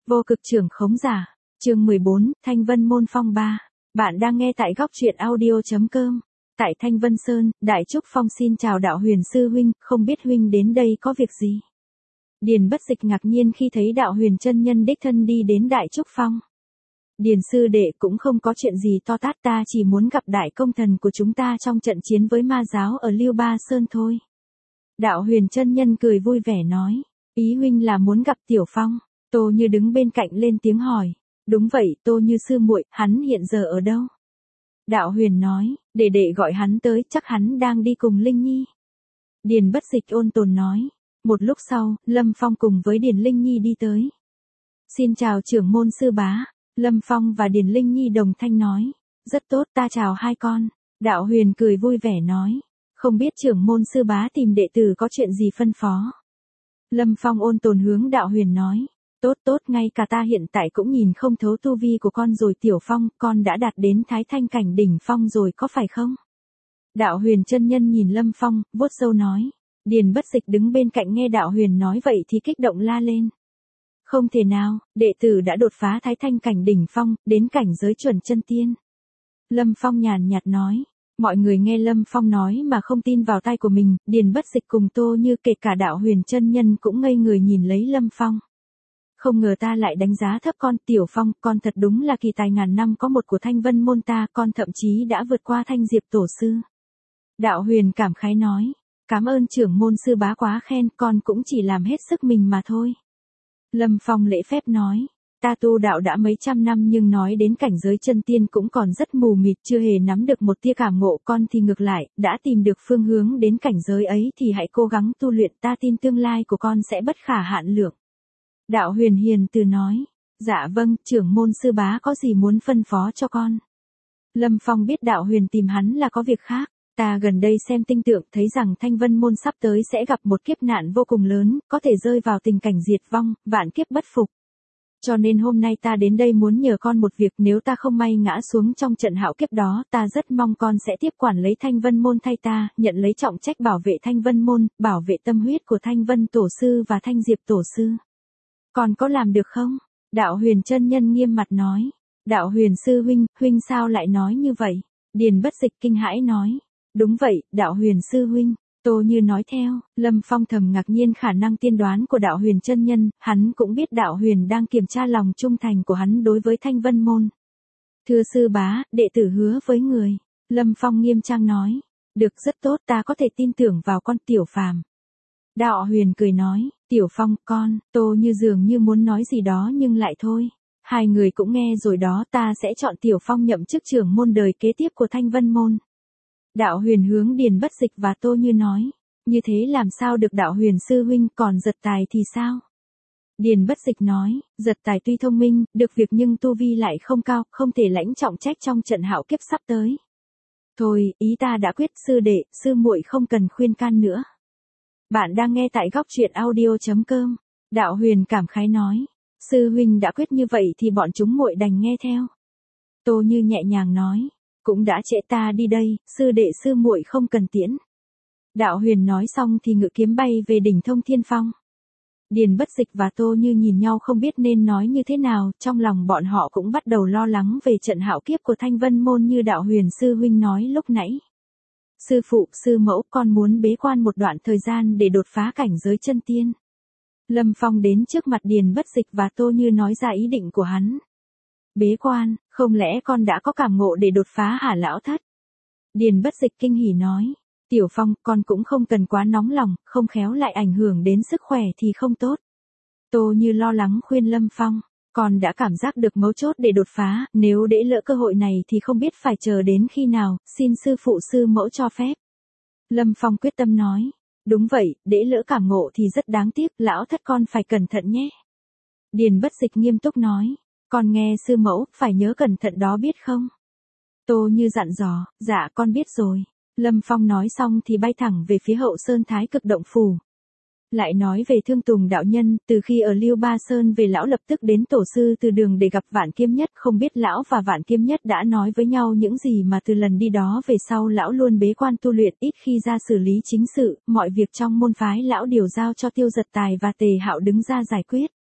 Vô cực trưởng khống giả. Chương 14, Thanh Vân môn phong ba. Bạn đang nghe tại góc truyện audio.com. Tại Thanh Vân Sơn, Đại Trúc Phong xin chào đạo Huyền sư huynh, không biết huynh đến đây có việc gì? Điền Bất Dịch ngạc nhiên khi thấy đạo Huyền chân nhân đích thân đi đến Đại Trúc Phong. Điền sư đệ cũng không có chuyện gì to tát, ta chỉ muốn gặp đại công thần của chúng ta trong trận chiến với ma giáo ở Lưu Ba Sơn thôi. Đạo Huyền chân nhân cười vui vẻ nói, ý huynh là muốn gặp Tiểu Phong. Tô Như đứng bên cạnh lên tiếng hỏi, đúng vậy Tô Như sư muội, hắn hiện giờ ở đâu? Đạo Huyền nói, để đệ gọi hắn tới, chắc hắn đang đi cùng Linh Nhi. Điền Bất Dịch ôn tồn nói. Một lúc sau, Lâm Phong cùng với Điền Linh Nhi đi tới. Xin chào trưởng môn sư bá. Lâm Phong và Điền Linh Nhi đồng thanh nói, rất tốt, ta chào hai con. Đạo Huyền cười vui vẻ nói, không biết trưởng môn sư bá tìm đệ tử có chuyện gì phân phó. Lâm Phong ôn tồn hướng đạo Huyền nói, tốt tốt, ngay cả ta hiện tại cũng nhìn không thấu tu vi của con rồi. Tiểu Phong, con đã đạt đến Thái Thanh cảnh đỉnh phong rồi có phải không? Đạo Huyền chân nhân nhìn Lâm Phong, vuốt râu nói. Điền Bất Dịch đứng bên cạnh nghe đạo Huyền nói vậy thì kích động la lên. Không thể nào, đệ tử đã đột phá Thái Thanh cảnh đỉnh phong, đến cảnh giới chuẩn chân tiên. Lâm Phong nhàn nhạt nói. Mọi người nghe Lâm Phong nói mà không tin vào tai của mình, Điền Bất Dịch cùng Tô Như kể cả đạo Huyền chân nhân cũng ngây người nhìn lấy Lâm Phong. Không ngờ ta lại đánh giá thấp con. Tiểu Phong, con thật đúng là kỳ tài ngàn năm có một của Thanh Vân môn ta, con thậm chí đã vượt qua Thanh Diệp tổ sư. Đạo Huyền cảm khái nói, cảm ơn trưởng môn sư bá quá khen, con cũng chỉ làm hết sức mình mà thôi. Lâm Phong lễ phép nói, ta tu đạo đã mấy trăm năm nhưng nói đến cảnh giới chân tiên cũng còn rất mù mịt, chưa hề nắm được một tia cảm ngộ. Con thì ngược lại, đã tìm được phương hướng đến cảnh giới ấy thì hãy cố gắng tu luyện, ta tin tương lai của con sẽ bất khả hạn lượng. Đạo Huyền hiền từ nói, dạ vâng, trưởng môn sư bá có gì muốn phân phó cho con. Lâm Phong biết đạo Huyền tìm hắn là có việc khác. Ta gần đây xem tinh tượng thấy rằng Thanh Vân môn sắp tới sẽ gặp một kiếp nạn vô cùng lớn, có thể rơi vào tình cảnh diệt vong, vạn kiếp bất phục. Cho nên hôm nay ta đến đây muốn nhờ con một việc, nếu ta không may ngã xuống trong trận hạo kiếp đó, ta rất mong con sẽ tiếp quản lấy Thanh Vân môn thay ta, nhận lấy trọng trách bảo vệ Thanh Vân môn, bảo vệ tâm huyết của Thanh Vân tổ sư và Thanh Diệp tổ sư. Con có làm được không? Đạo Huyền chân nhân nghiêm mặt nói. Đạo Huyền sư huynh, huynh sao lại nói như vậy? Điền Bất Dịch kinh hãi nói. Đúng vậy, đạo Huyền sư huynh. Tô Như nói theo. Lâm Phong thầm ngạc nhiên khả năng tiên đoán của đạo Huyền chân nhân, hắn cũng biết đạo Huyền đang kiểm tra lòng trung thành của hắn đối với Thanh Vân môn. Thưa sư bá, đệ tử hứa với người. Lâm Phong nghiêm trang nói. Được, rất tốt, ta có thể tin tưởng vào con. Tiểu Phàm. Đạo Huyền cười nói, Tiểu Phong, con. Tô Như dường như muốn nói gì đó nhưng lại thôi. Hai người cũng nghe rồi đó, ta sẽ chọn Tiểu Phong nhậm chức trưởng môn đời kế tiếp của Thanh Vân môn. Đạo Huyền hướng Điền Bất Dịch và Tô Như nói, như thế làm sao được đạo Huyền sư huynh, còn Giật Tài thì sao? Điền Bất Dịch nói, Giật Tài tuy thông minh, được việc nhưng tu vi lại không cao, không thể lãnh trọng trách trong trận hạo kiếp sắp tới. Thôi, ý ta đã quyết, sư đệ, sư muội không cần khuyên can nữa. Bạn đang nghe tại góc truyện audio.com. Đạo Huyền cảm khái nói, sư huynh đã quyết như vậy thì bọn chúng muội đành nghe theo. Tô Như nhẹ nhàng nói, cũng đã trễ, ta đi đây, sư đệ sư muội không cần tiễn. Đạo Huyền nói xong thì ngự kiếm bay về đỉnh Thông Thiên Phong. Điền Bất Dịch và Tô Như nhìn nhau không biết nên nói như thế nào, trong lòng bọn họ cũng bắt đầu lo lắng về trận hạo kiếp của Thanh Vân môn như đạo Huyền sư huynh nói lúc nãy. Sư phụ, sư mẫu, con muốn bế quan một đoạn thời gian để đột phá cảnh giới chân tiên. Lâm Phong đến trước mặt Điền Bất Dịch và Tô Như nói ra ý định của hắn. Bế quan, không lẽ con đã có cảm ngộ để đột phá hả lão thất? Điền Bất Dịch kinh hỉ nói. Tiểu Phong, con cũng không cần quá nóng lòng, không khéo lại ảnh hưởng đến sức khỏe thì không tốt. Tô Như lo lắng khuyên Lâm Phong. Con đã cảm giác được mấu chốt để đột phá, nếu để lỡ cơ hội này thì không biết phải chờ đến khi nào, xin sư phụ sư mẫu cho phép. Lâm Phong quyết tâm nói. Đúng vậy, để lỡ cảm ngộ thì rất đáng tiếc, lão thất con phải cẩn thận nhé. Điền Bất Dịch nghiêm túc nói. Con nghe sư mẫu, phải nhớ cẩn thận đó biết không? Tô Như dặn dò, dạ con biết rồi. Lâm Phong nói xong thì bay thẳng về phía Hậu Sơn Thái Cực Động Phủ. Lại nói về Thương Tùng đạo nhân, từ khi ở Lưu Ba Sơn về lão lập tức đến tổ sư Từ Đường để gặp Vạn Kiêm Nhất, không biết lão và Vạn Kiêm Nhất đã nói với nhau những gì mà từ lần đi đó về sau lão luôn bế quan tu luyện, ít khi ra xử lý chính sự, mọi việc trong môn phái lão đều giao cho Tiêu Giật Tài và Tề Hạo đứng ra giải quyết.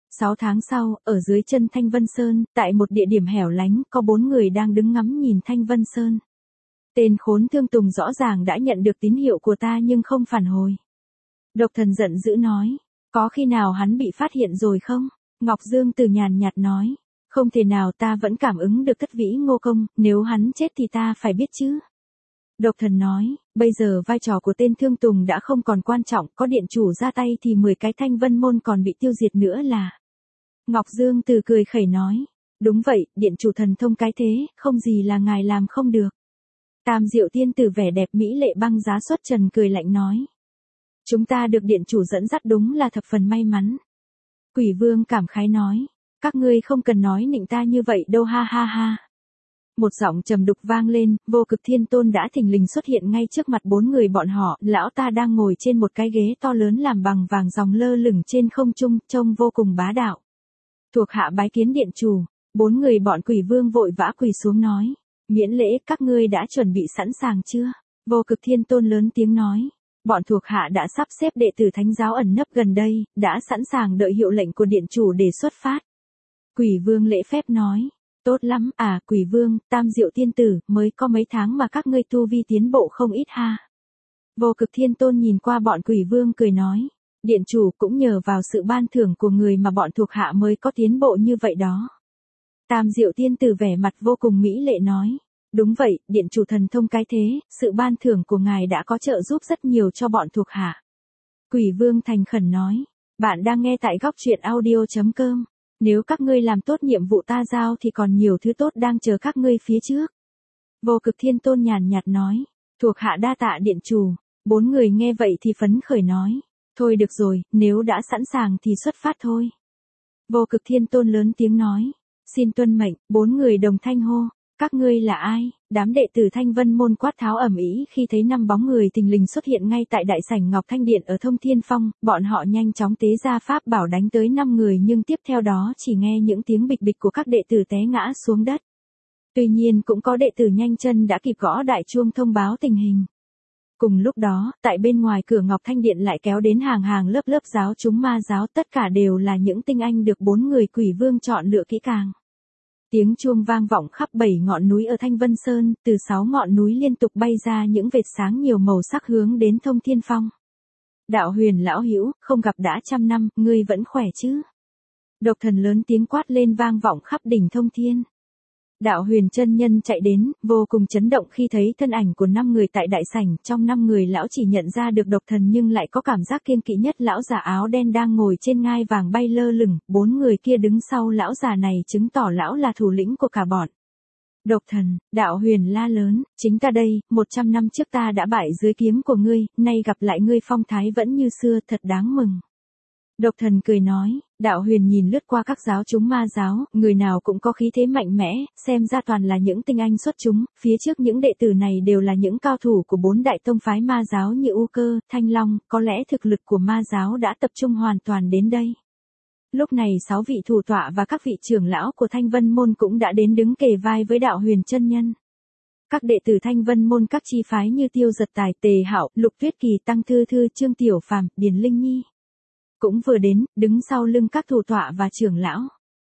6 tháng sau, ở dưới chân Thanh Vân Sơn, tại một địa điểm hẻo lánh, có 4 người đang đứng ngắm nhìn Thanh Vân Sơn. Tên khốn Thương Tùng rõ ràng đã nhận được tín hiệu của ta nhưng không phản hồi. Độc Thần giận dữ nói, có khi nào hắn bị phát hiện rồi không? Ngọc Dương Từ nhàn nhạt nói, không thể nào, ta vẫn cảm ứng được Thất Vĩ Ngô Công, nếu hắn chết thì ta phải biết chứ. Độc Thần nói, bây giờ vai trò của tên Thương Tùng đã không còn quan trọng, có điện chủ ra tay thì 10 cái Thanh Vân môn còn bị tiêu diệt nữa là. Ngọc Dương Từ cười khẩy nói, đúng vậy, điện chủ thần thông cái thế, không gì là ngài làm không được. Tam Diệu Tiên Tử vẻ đẹp mỹ lệ băng giá xuất trần cười lạnh nói, chúng ta được điện chủ dẫn dắt đúng là thập phần may mắn. Quỷ Vương cảm khái nói, các ngươi không cần nói nịnh ta như vậy đâu, ha ha ha. Một giọng trầm đục vang lên, Vô Cực Thiên Tôn đã thình lình xuất hiện ngay trước mặt 4 người bọn họ, lão ta đang ngồi trên một cái ghế to lớn làm bằng vàng ròng lơ lửng trên không trung, trông vô cùng bá đạo. Thuộc hạ bái kiến điện chủ. 4 người bọn Quỷ Vương vội vã quỳ xuống nói, miễn lễ, các ngươi đã chuẩn bị sẵn sàng chưa? Vô Cực Thiên Tôn lớn tiếng nói, bọn thuộc hạ đã sắp xếp đệ tử thánh giáo ẩn nấp gần đây, đã sẵn sàng đợi hiệu lệnh của điện chủ để xuất phát. Quỷ Vương lễ phép nói, tốt lắm, Quỷ Vương, Tam Diệu Tiên Tử, mới có mấy tháng mà các ngươi tu vi tiến bộ không ít ha. Vô Cực Thiên Tôn nhìn qua bọn Quỷ Vương cười nói, điện chủ, cũng nhờ vào sự ban thưởng của người mà bọn thuộc hạ mới có tiến bộ như vậy đó. Tam Diệu Tiên Tử vẻ mặt vô cùng mỹ lệ nói, đúng vậy, điện chủ thần thông cái thế, sự ban thưởng của ngài đã có trợ giúp rất nhiều cho bọn thuộc hạ. Quỷ Vương thành khẩn nói, bạn đang nghe tại góc truyện audio.com. Nếu các ngươi làm tốt nhiệm vụ ta giao thì còn nhiều thứ tốt đang chờ các ngươi phía trước. Vô Cực Thiên Tôn nhàn nhạt nói, thuộc hạ đa tạ điện chủ. 4 người nghe vậy thì phấn khởi nói, thôi được rồi, nếu đã sẵn sàng thì xuất phát thôi. Vô Cực Thiên Tôn lớn tiếng nói, xin tuân mệnh. 4 người đồng thanh hô, các ngươi là ai? Đám đệ tử Thanh Vân môn quát tháo ầm ĩ khi thấy 5 bóng người thình lình xuất hiện ngay tại đại sảnh Ngọc Thanh Điện ở Thông Thiên Phong, bọn họ nhanh chóng tế ra pháp bảo đánh tới 5 người nhưng tiếp theo đó chỉ nghe những tiếng bịch bịch của các đệ tử té ngã xuống đất. Tuy nhiên cũng có đệ tử nhanh chân đã kịp gõ đại chuông thông báo tình hình. Cùng lúc đó, tại bên ngoài cửa Ngọc Thanh Điện lại kéo đến hàng hàng lớp lớp giáo chúng ma giáo, tất cả đều là những tinh anh được 4 người Quỷ Vương chọn lựa kỹ càng. Tiếng chuông vang vọng khắp 7 ngọn núi ở Thanh Vân Sơn, từ 6 ngọn núi liên tục bay ra những vệt sáng nhiều màu sắc hướng đến Thông Thiên Phong. Đạo Huyền lão hữu, không gặp đã trăm năm, ngươi vẫn khỏe chứ? Độc Thần lớn tiếng quát lên vang vọng khắp đỉnh Thông Thiên. Đạo Huyền chân nhân chạy đến, vô cùng chấn động khi thấy thân ảnh của 5 người tại đại sảnh, trong 5 người lão chỉ nhận ra được Độc Thần nhưng lại có cảm giác kiêng kỵ nhất lão già áo đen đang ngồi trên ngai vàng bay lơ lửng, 4 người kia đứng sau lão già này chứng tỏ lão là thủ lĩnh của cả bọn. Độc Thần, Đạo Huyền la lớn, chính ta đây, 100 năm trước ta đã bại dưới kiếm của ngươi, nay gặp lại ngươi phong thái vẫn như xưa, thật đáng mừng. Độc Thần cười nói, Đạo Huyền nhìn lướt qua các giáo chúng ma giáo, người nào cũng có khí thế mạnh mẽ, xem ra toàn là những tinh anh xuất chúng, phía trước những đệ tử này đều là những cao thủ của 4 đại tông phái ma giáo như U Cơ, Thanh Long, có lẽ thực lực của ma giáo đã tập trung hoàn toàn đến đây. Lúc này 6 vị thủ tọa và các vị trưởng lão của Thanh Vân môn cũng đã đến đứng kề vai với Đạo Huyền chân nhân. Các đệ tử Thanh Vân môn các chi phái như Tiêu Giật Tài, Tề Hạo, Lục Tuyết Kỳ, Tăng Thư Thư, Trương Tiểu Phàm, Điền Linh Nhi cũng vừa đến, đứng sau lưng các thủ tọa và trưởng lão.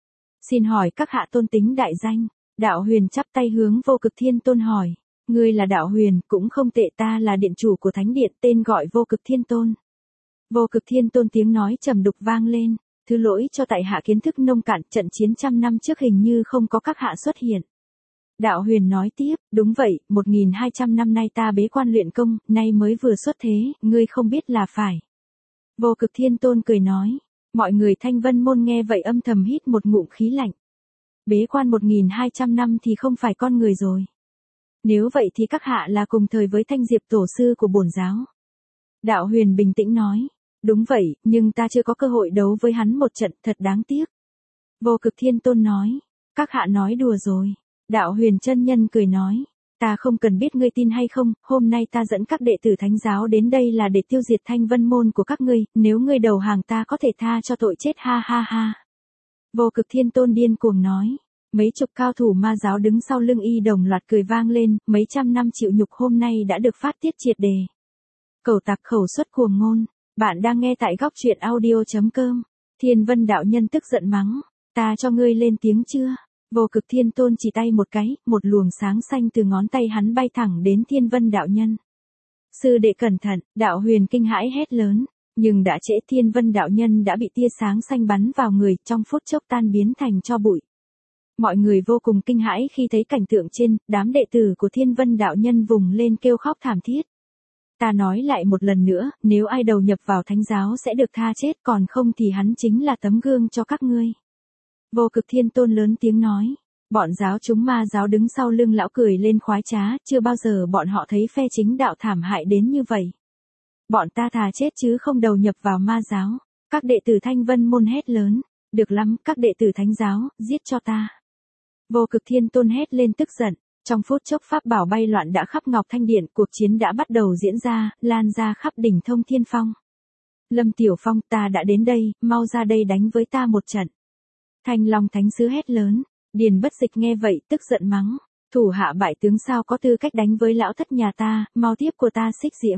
Xin hỏi các hạ tôn tính đại danh? Đạo Huyền chắp tay hướng Vô Cực Thiên Tôn hỏi, ngươi là Đạo Huyền, cũng không tệ, ta là điện chủ của Thánh Điện, tên gọi Vô Cực Thiên Tôn. Vô Cực Thiên Tôn tiếng nói trầm đục vang lên, thứ lỗi cho tại hạ kiến thức nông cạn, trận chiến trăm năm trước hình như không có các hạ xuất hiện. Đạo Huyền nói tiếp, đúng vậy, 1200 năm nay ta bế quan luyện công, nay mới vừa xuất thế, ngươi không biết là phải. Vô Cực Thiên Tôn cười nói, mọi người Thanh Vân môn nghe vậy âm thầm hít một ngụm khí lạnh. Bế quan 1200 năm thì không phải con người rồi. Nếu vậy thì các hạ là cùng thời với Thanh Diệp tổ sư của bổn giáo. Đạo Huyền bình tĩnh nói, đúng vậy, nhưng ta chưa có cơ hội đấu với hắn một trận, thật đáng tiếc. Vô Cực Thiên Tôn nói, các hạ nói đùa rồi. Đạo Huyền chân nhân cười nói, ta không cần biết ngươi tin hay không, hôm nay ta dẫn các đệ tử thánh giáo đến đây là để tiêu diệt Thanh Vân môn của các ngươi, nếu ngươi đầu hàng ta có thể tha cho tội chết, ha ha ha. Vô Cực Thiên Tôn điên cuồng nói, mấy chục cao thủ ma giáo đứng sau lưng y đồng loạt cười vang lên, mấy trăm năm chịu nhục hôm nay đã được phát tiết triệt đề. Cẩu tặc khẩu xuất cuồng ngôn, bạn đang nghe tại góc truyện audio.com. Thiên Vân đạo nhân tức giận mắng, ta cho ngươi lên tiếng chưa? Vô Cực Thiên Tôn chỉ tay một cái, một luồng sáng xanh từ ngón tay hắn bay thẳng đến Thiên Vân đạo nhân. Sư đệ cẩn thận, đạo huyền kinh hãi hét lớn, nhưng đã trễ, Thiên Vân đạo nhân đã bị tia sáng xanh bắn vào người, trong phút chốc tan biến thành tro bụi. Mọi người vô cùng kinh hãi khi thấy cảnh tượng trên, đám đệ tử của Thiên Vân đạo nhân vùng lên kêu khóc thảm thiết. Ta nói lại một lần nữa, nếu ai đầu nhập vào thánh giáo sẽ được tha chết, còn không thì hắn chính là tấm gương cho các ngươi. Vô Cực Thiên Tôn lớn tiếng nói. Bọn giáo chúng ma giáo đứng sau lưng lão cười lên khoái trá, chưa bao giờ bọn họ thấy phe chính đạo thảm hại đến như vậy. Bọn ta thà chết chứ không đầu nhập vào ma giáo. Các đệ tử Thanh Vân môn hét lớn. Được lắm, các đệ tử thánh giáo, giết cho ta. Vô Cực Thiên Tôn hét lên tức giận. Trong phút chốc pháp bảo bay loạn đã khắp Ngọc Thanh Điện, cuộc chiến đã bắt đầu diễn ra, lan ra khắp đỉnh Thông Thiên Phong. Lâm Tiểu Phong, ta đã đến đây, mau ra đây đánh với ta một trận. Thanh Long Thánh Sứ hét lớn. Điền Bất Dịch nghe vậy tức giận mắng, thủ hạ bại tướng sao có tư cách đánh với lão thất nhà ta, mau tiếp của ta Xích Diễm.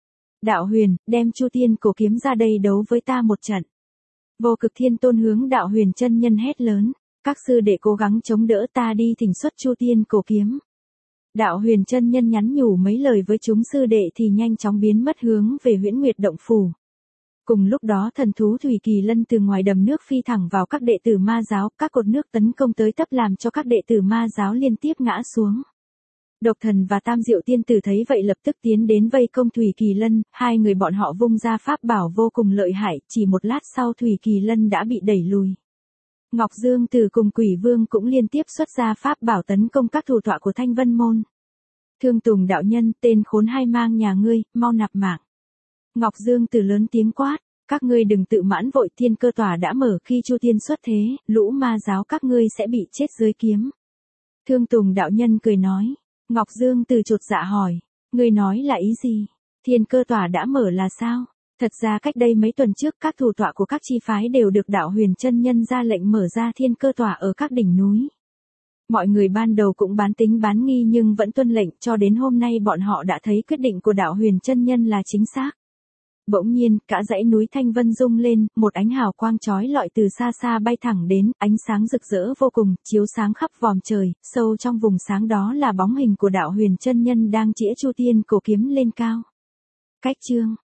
Đạo Huyền, đem Chu Tiên Cổ Kiếm ra đây đấu với ta một trận. Vô Cực Thiên Tôn hướng Đạo Huyền chân nhân hét lớn, các sư đệ cố gắng chống đỡ, ta đi thỉnh xuất Chu Tiên Cổ Kiếm. Đạo Huyền chân nhân nhắn nhủ mấy lời với chúng sư đệ thì nhanh chóng biến mất hướng về Huyễn Nguyệt động phủ. Cùng lúc đó thần thú Thủy Kỳ Lân từ ngoài đầm nước phi thẳng vào các đệ tử ma giáo, các cột nước tấn công tới tấp làm cho các đệ tử ma giáo liên tiếp ngã xuống. Độc Thần và Tam Diệu Tiên Tử thấy vậy lập tức tiến đến vây công Thủy Kỳ Lân, hai người bọn họ vung ra pháp bảo vô cùng lợi hại, chỉ một lát sau Thủy Kỳ Lân đã bị đẩy lùi. Ngọc Dương Tử cùng Quỷ Vương cũng liên tiếp xuất ra pháp bảo tấn công các thủ tọa của Thanh Vân môn. Thương Tùng đạo nhân, tên khốn hai mang nhà ngươi, mau nạp mạng. Ngọc Dương Tử lớn tiếng quát, các ngươi đừng tự mãn vội, thiên cơ tỏa đã mở, khi Chu Tiên xuất thế, lũ ma giáo các ngươi sẽ bị chết dưới kiếm. Thương Tùng đạo nhân cười nói, Ngọc Dương Tử chột dạ hỏi, ngươi nói là ý gì? Thiên cơ tỏa đã mở là sao? Thật ra cách đây mấy tuần trước các thủ tọa của các chi phái đều được Đạo Huyền chân nhân ra lệnh mở ra thiên cơ tỏa ở các đỉnh núi. Mọi người ban đầu cũng bán tính bán nghi nhưng vẫn tuân lệnh, cho đến hôm nay bọn họ đã thấy quyết định của Đạo Huyền chân nhân là chính xác. Bỗng nhiên, cả dãy núi Thanh Vân rung lên, một ánh hào quang chói lọi từ xa xa bay thẳng đến, ánh sáng rực rỡ vô cùng, chiếu sáng khắp vòm trời, sâu trong vùng sáng đó là bóng hình của Đạo Huyền chân nhân đang chĩa Chu Tiên Cổ Kiếm lên cao. Cách chương